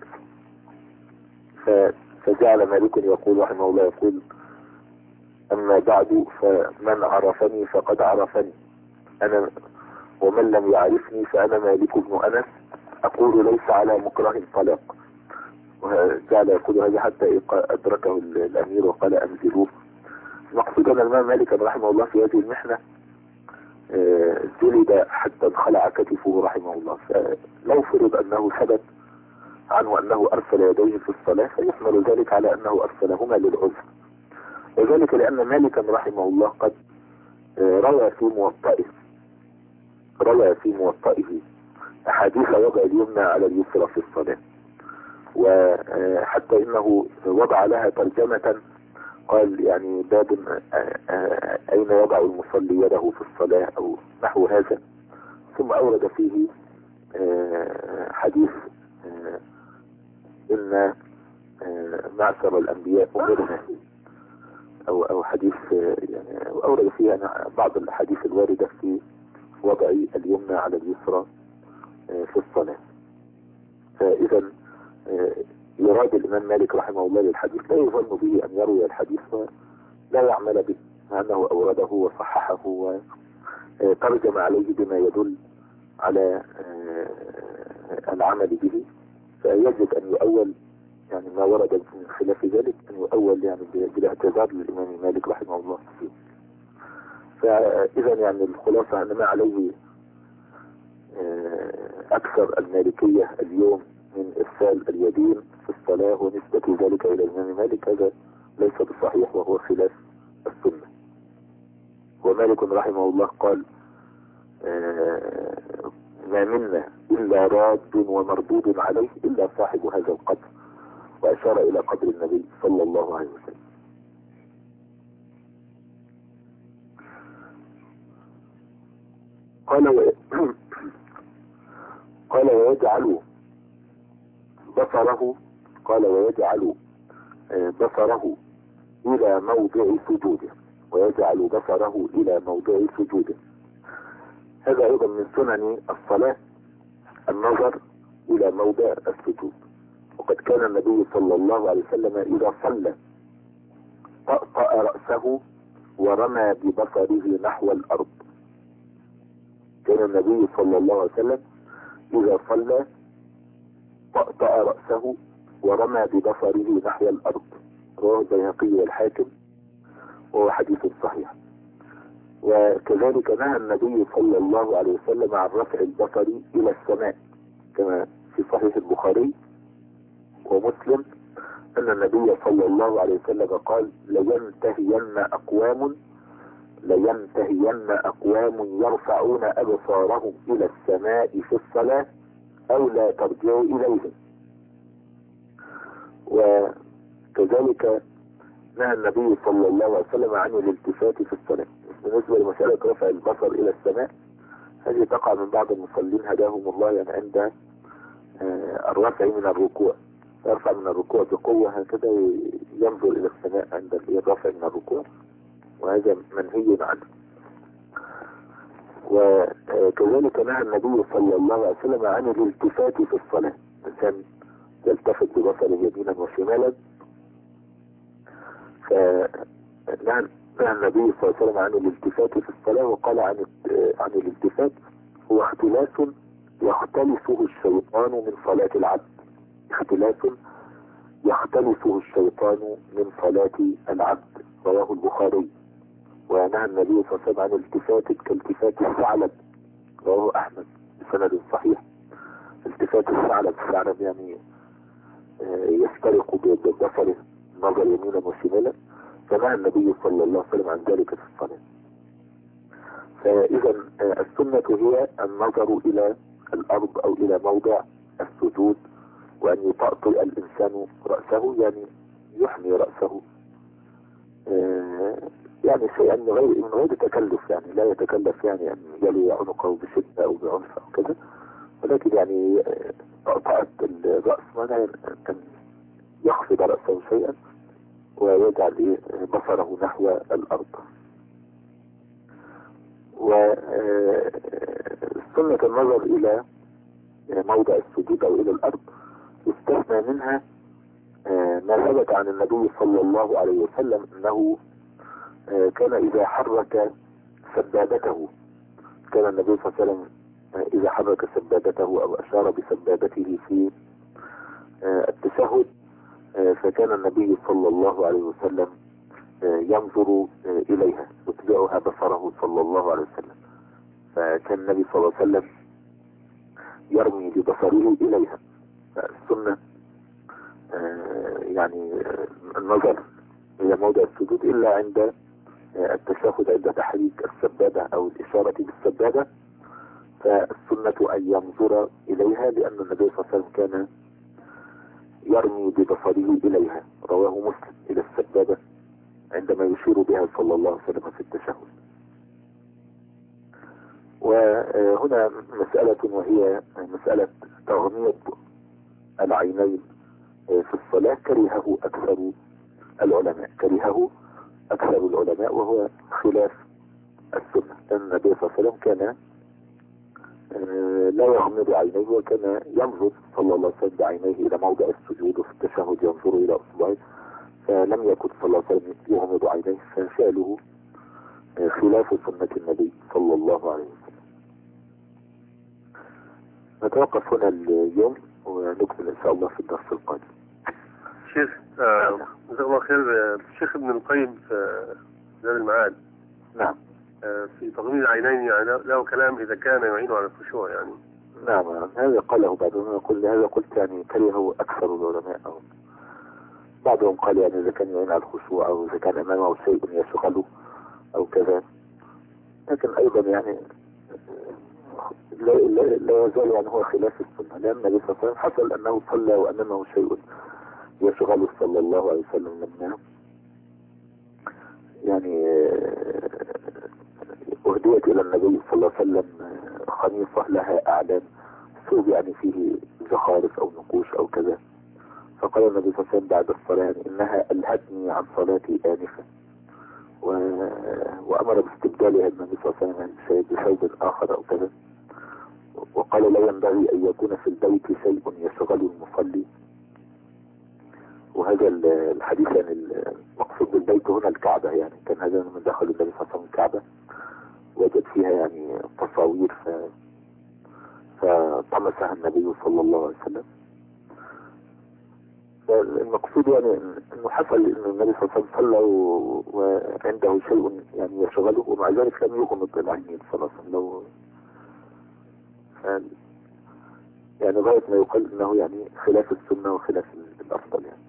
فجعل مالك يقول رحمه الله يقول أما بعد فمن عرفني فقد عرفني أنا، ومن لم يعرفني فأنا مالك بن أنس أقول ليس على مكره طلاق. وجعل يقول هذا حتى أدركه الأمير وقال أنزلوه. مقصود أن الإمام مالك رحمه الله في هذه المحنة جلد حتى انخلع كتفه رحمه الله. فلو فرض أنه ثبت عنه أنه أرسل يديه في الصلاة فيحمل ذلك على أنه أرسلهما للعذر، وذلك لأن مالكا رحمه الله قد روى في موطئه أحاديث وضع اليمنى على اليسرى في الصلاة، وحتى إنه وضع لها ترجمة قال يعني باب أين يضع المصلي يده في الصلاة أو نحو هذا. ثم أورد فيه حديث إن معشر الأنبياء أمرنا أو حديث يعني أورد فيها بعض الأحاديث الواردة في وضع اليمنى على اليسرى في الصلاة. فإذا يراد الإمام مالك رحمه الله للحديث لا يظن به أن يروي الحديث ولا يعمل به، مع أنه أورده وصححه وترجم عليه بما يدل على العمل به. فيجب أن يؤول يعني ما ورد من خلاف ذلك أن يؤول يعني بالاعتذار للإمام مالك رحمه الله فيه. فإذا يعني الخلاصة أن ما عليه أكثر المالكية اليوم من إرسال اليدين في الصلاة ونسبة ذلك إلى الإمام مالك هذا ليس بصحيح وهو خلاف السنة. ومالك رحمه الله قال ما منا إلا راد ومردود عليه إلا صاحب هذا القبر، وأشار إلى قبر النبي صلى الله عليه وسلم. قال ويجعل بصره إلى موضع سجوده، ويجعل بصره إلى موضع سجوده. هذا أيضا من سنن الصلاة النظر إلى موضع السجود. وقد كان النبي صلى الله عليه وسلم إذا صلى طأطأ رأسه ورمى ببصره نحو الأرض. كان النبي صلى الله عليه وسلم إذا صلى طأطأ رأسه ورمى ببصره نحو الأرض. رواه البيهقي والحاكم وهو حديث صحيح. وكذلك نهى النبي صلى الله عليه وسلم عن رفع البصر إلى السماء كما في صحيح البخاري ومسلم أن النبي صلى الله عليه وسلم قال لينتهين أقوام لينتهين أقوام يرفعون أبصارهم إلى السماء في الصلاة أو لا ترجعوا إليهم. وكذلك نهى النبي صلى الله عليه وسلم عن الالتفات في الصلاة. بالنسبة لمسألة رفع البصر إلى السماء، هذه تقع من بعض المصلين هداهم الله، يعني عند الرفع من الركوع، يرفع من الركوع بقوة هكذا وينظر إلى السماء عند الرفع من الركوع، وهذا منهي عنه. وكذلك نهى النبي صلى الله عليه وسلم عن الالتفات في الصلاة، الإنسان يلتفت ببصره يمينا وشمالا. فنهى النبي صلى الله عليه وسلم عن الالتفات في الصلاة، وقال عن الالتفات هو اختلاس يختلسه الشيطان من صلاة العبد، اختلاس يختلسه الشيطان من صلاة العبد، رواه البخاري. ونهى النبي صلى الله عليه وسلم عن التفات كالتفات الثعلب، رواه أحمد بسند صحيح. التفات الثعلب يعني يفترق ببصره نظر يمينا وشمالا، فنهى النبي صلى الله عليه وسلم عن ذلك في الصلاة. فإذا السنة هي النظر إلى الأرض أو إلى موضع السجود، وأن يطأطئ الإنسان رأسه، يعني يحمي رأسه يعني شيئا من غير تكلف، يعني لا يتكلف يعني أن يلي عنقه بشدة أو بعنف أو كذا، ولكن يعني طأطأة الرأس معناه أن يخفض رأسه شيئا ويجعل بصره نحو الأرض. وسنة النظر إلى موضع السجود أو إلى الأرض يستثنى منها ما ثبت عن النبي صلى الله عليه وسلم أنه كان إذا حرك سبابته، كان النبي صلى الله عليه وسلم إذا حرك سبابته أو أشار بسبابته في التشهد، فكان النبي صلى الله عليه وسلم ينظر إليها يتبعها بصره صلى الله عليه وسلم. فكان النبي صلى الله عليه وسلم يرمي ببصره إليها. فالسنة يعني النظر إلى موضع السجود إلا عند التشهد، عند تحريك السبابة أو الإشارة بالسبابة، فالسنة أن ينظر إليها، لأن النبي صلى الله عليه وسلم كان يرمي ببصره إليها، رواه مسلم، إلى السبابة عندما يشير بها صلى الله عليه وسلم في التشهد. وهنا مسألة، وهي مسألة تغميض العينين في الصلاة، كرهه أكثر العلماء، وهو خلاف السنة، لأن النبي صلى الله عليه وسلم كان لا يغمض عينيه، وكان ينظر صلى الله عليه وسلم بعينيه إلى موضع السجود، وفي التشهد ينظر إلى أصبعه، فلم يكن صلى الله عليه وسلم يغمض عينيه، ففعله خلاف سنة النبي صلى الله عليه وسلم. نتوقف هنا اليوم ونكمل إن شاء الله في الدرس القادم. شيخ جزاك الله خير. الشيخ ابن القيم في زاد المعاد نعم في تغميض العينين يعني له كلام إذا كان يعين على الخشوع يعني. نعم هذا قاله بعضهم، يقول هذا قلت يعني كرهه أكثر العلماء، أو بعضهم قال يعني إذا كان يعين على الخشوع أو إذا كان أمامه شيء يشغله أو كذا، لكن أيضا يعني لا يزال يعني هو خلاف السنة، لأن النبي صلى الله عليه وسلم حصل أنه صلى وأمامه شيء يشغله صلى الله عليه وسلم، لما يعني أهديت إلى النبي صلى الله عليه وسلم خميصة لها أعلام ثوب يعني فيه زخارف أو نقوش أو كذا، فقال النبي صلى الله عليه وسلم بعد الصلاة إنها ألهتني عن صلاتي آنفة، وأمر باستبدالها النبي صلى الله عليه وسلم بثوب آخر أو كذا، وقال لا ينبغي أن يكون في البيت شيء يشغل المصلي. وهذا الحديث يعني المقصود بالبيت هنا الكعبة، يعني كان هذا من دخل النبي صلى الله عليه وسلم الكعبة وجد فيها يعني تصاوير فطمسها النبي صلى الله عليه وسلم. فالمقصود يعني انه حصل ان النبي صلى الله عليه وسلم صلى وعنده شيء يعني يشغله، ومع ذلك لم يغمض العينين صلى الله عليه وسلم، يعني غاية ما يقال انه يعني خلاف السنة وخلاف الافضل يعني.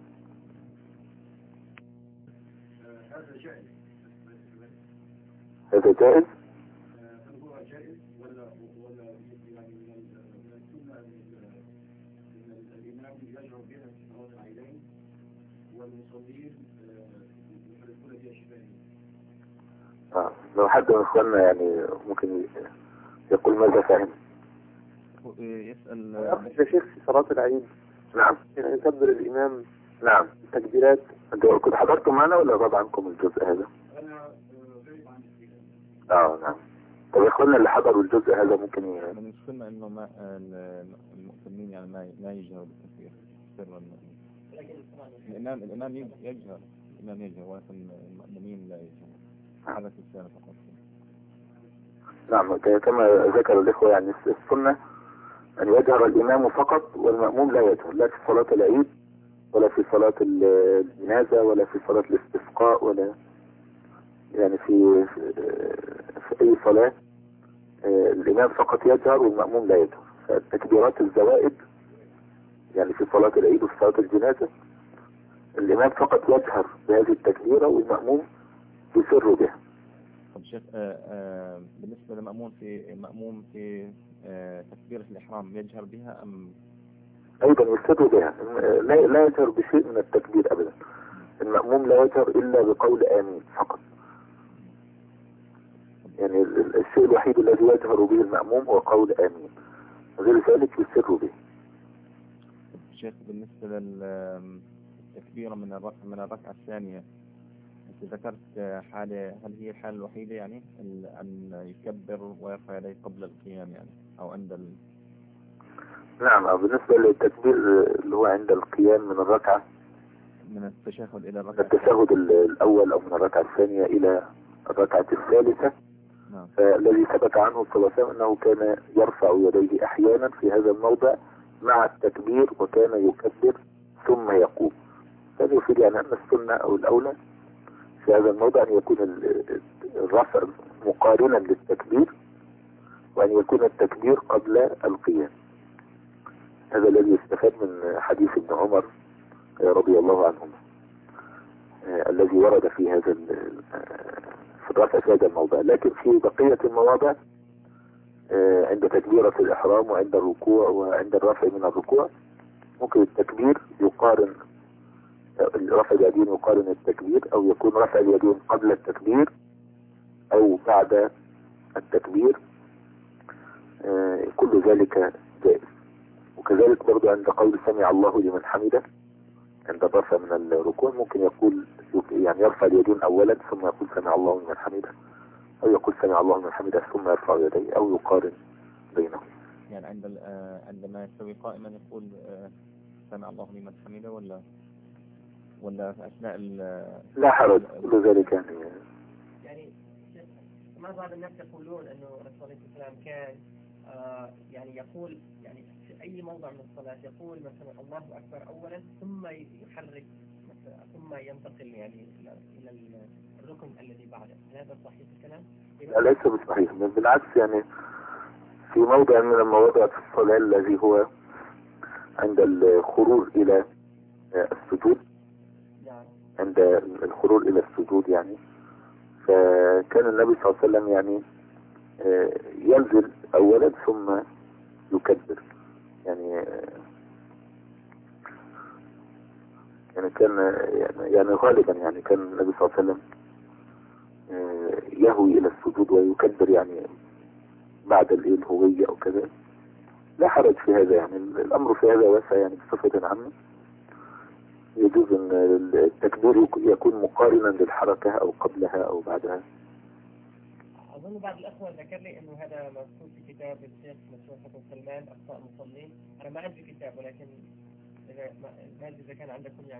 هذا جائز؟ هل هو جائز ولا يعني من السنة أن الإمام يجهر بها في صلاة العيدين والمصلين يحركون بها شفائهم؟ لو حد من اخواننا يعني ممكن يقول ماذا فهم. يسأل يا شيخ في صلاة العيد نعم يعني يكبر الإمام نعم. تكبيرات. انتوا كنت حضرتوا معنا ولا غاب عنكم الجزء هذا؟ أنا غيب عن الإمام. نعم. طب يا اخواننا اللي حضروا الجزء هذا ممكن من السنة انه ما المؤمنين يعني ما يجهروا بالتكبير سرا. الامام يجهر ولكن المؤمنين لا يجهروا حدث السنة فقط. نعم كما ذكر الإخوة يعني السنة أن يجهر الإمام فقط والمأموم لا يجهر، لا في صلاة العيد ولا في صلاة الجنازة ولا في صلاة الاستسقاء ولا يعني في أي صلاة الإمام فقط يجهر والمأموم لا يجهر. فالتكبيرات الزوائد يعني في صلاة العيد وفي صلاة الجنازة الإمام فقط يجهر بهذه التكبيرة والمأموم يسر بها. طب شيخ بالنسبة للمأموم في تكبيرة الإحرام يجهر بها أم أيضا يسر بها؟ لا يجهر بشيء من التكبير أبدا. المأموم لا يجهر إلا بقول آمين فقط. يعني الشيء الوحيد الذي يجهر به المأموم هو قول آمين، غير ذلك يسر به. شيخ بالنسبة للتكبيرة من الركعة الثانية أنت ذكرت حالة، هل هي الحالة الوحيدة يعني أن يكبر ويرفع يديه قبل القيام يعني أو عند نعم بالنسبة للتكبير اللي هو عند القيام من الركعة من التشهد إلى من الركعة التشهد الأول أو من الركعة الثانية إلى الركعة الثالثة. نعم. فالذي ثبت عنه صلى الله عليه وسلم أنه كان يرفع يديه أحيانا في هذا الموضع مع التكبير وكان يكبر ثم يقوم. هذا يفيد يعني أن السنة أو الأولى في هذا الموضع أن يكون الرفع مقارنا للتكبير وأن يكون التكبير قبل القيام. هذا الذي يستفاد من حديث ابن عمر رضي الله عنهما الذي ورد في هذا في الرفع في هذا الموضع. لكن في بقية المواضع عند تكبيرة الإحرام وعند الركوع وعند الرفع من الركوع ممكن التكبير يقارن رفع اليدين يقارن التكبير أو يكون رفع اليدين قبل التكبير أو بعد التكبير. كل ذلك جائز. وكذلك برضو عند قول سمع الله لمن حمده عند الرفع من الركوع ممكن يقول يعني يرفع اليدين أولا ثم يقول سمع الله لمن حمده أو يقول سمع الله لمن حمده ثم يرفع يديه أو يقارن بينهم. يعني عندما يستوي قائما يقول سمع الله لمن حمده ولا في أثناء لا حرج كل ذلك يعني ما بعض الناس يقولون أنه الرسول عليه السلام كان يعني يقول يعني في أي موضع من الصلاة يقول مثلا الله أكبر أولا ثم يحرك مثلا ثم ينتقل يعني إلى الركن الذي بعده. هذا صحيح الكلام؟ لا ليس بصحيح، بالعكس يعني في موضع من المواضع في الصلاة الذي هو عند الخروج إلى السجود عند الخروج إلى السجود يعني فكان النبي صلى الله عليه وسلم يعني ينزل أولا ثم يكبر يعني كان يعني غالبا يعني كان النبي صلى الله عليه وسلم يهوي إلى السجود ويكبر يعني بعد الهوية أو كذا. لا حرج في هذا يعني الأمر في هذا واسع يعني بصفة عامة. يجوز أن التكبير يكون مقارنا للحركة أو قبلها أو بعدها. أظن بعض الأخوة ذكر لي أنه هذا مكتوب في كتاب الشيخ مشهور حسن سلمان أخطاء المصلين. أنا ما عندي كتاب ولكن ما أدري إذا كان عندكم يعني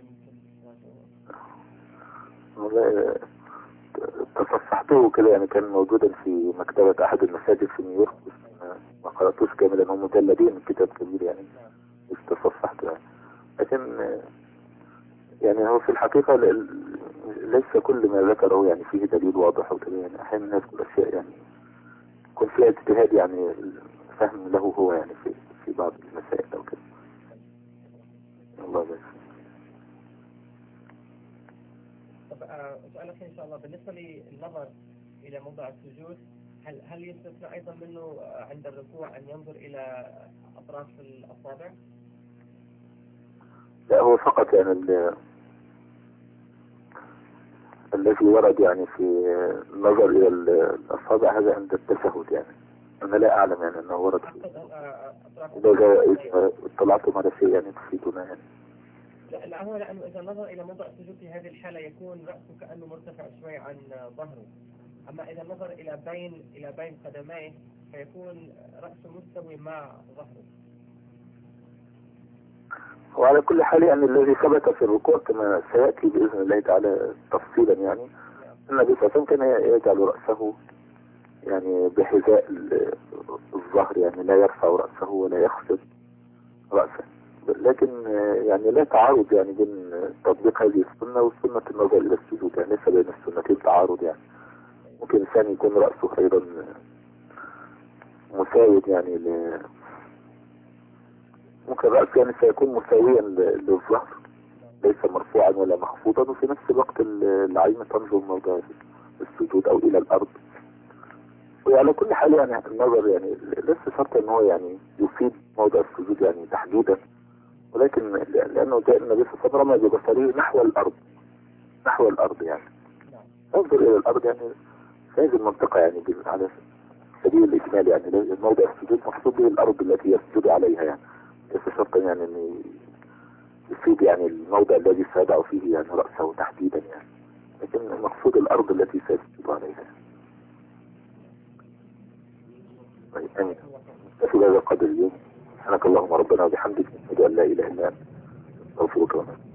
والله تصفحته كده يعني كان موجودا في مكتبة أحد المساجد في نيويورك بس ما قرأتوش كاملا. هم مجلدين كتاب كبير يعني بس تصفحته يعني. لكن يعني هو في الحقيقة ليس كل ما ذكره يعني فيه دليل واضح وكده يعني أحيانا الناس الأشياء يعني يكون فيها اجتهاد يعني فهم له هو يعني في بعض المسائل أو كده. الله بس. طب سؤالك إن شاء الله بالنسبة للنظر إلى موضع السجود هل يستثنى أيضا منه عند الركوع أن ينظر إلى أطراف الأصابع؟ لا، هو فقط يعني الذي ورد يعني في النظر إلى الأصابع هذا عند التشهد يعني. أنا لا أعلم يعني أنه ورد إذا اطلعتم على شيء يعني تفيدنا يعني. لا هو لأنه إذا نظر إلى موضع السجود في هذه الحالة يكون رأسه كأنه مرتفع شوي عن ظهره، أما إذا نظر إلى بين قدميه فيكون رأسه مستوي مع ظهره. وعلى كل حال يعني الذي ثبت في الركوع كما سيأتي بإذن الله تعالى تفصيلا يعني النبي صلى الله عليه وسلم كان يجعل رأسه يعني بحذاء الظهر، يعني لا يرفع رأسه ولا يخفض رأسه، لكن يعني لا تعارض يعني بين تطبيق هذه السنة وسنة النظر إلى السجود، يعني ليس بين السنتين تعارض يعني. ممكن الإنسان يكون رأسه أيضا مساوي يعني ممكن رأسه يعني سيكون مساويا للظهر ليس مرفوعا ولا مخفوضا، وفي نفس الوقت العين تنظر موضع السجود أو إلى الأرض. وعلى كل حال يعني النظر يعني ليس شرط ان هو يعني يفيد موضع السجود يعني تحديدا، ولكن لانه جاء النبي صلى الله عليه وسلم رمى ببصره نحو الارض يعني انظر الى الارض يعني في هذه المنطقة يعني على سبيل الاجمال يعني موضع السجود مقصود به الارض التي يسجد عليها يعني، ليس شرطا يعني ان يفيد يعني الموضع الذي سيضع فيه يعني رأسه تحديدا يعني، لكن المقصود الارض التي سيسجد عليها. آمين. في هذا القدر اليوم سبحانك اللهم ربنا وبحمدك نشهد أن لا إله إلا أنت نستغفرك ونتوب إليك.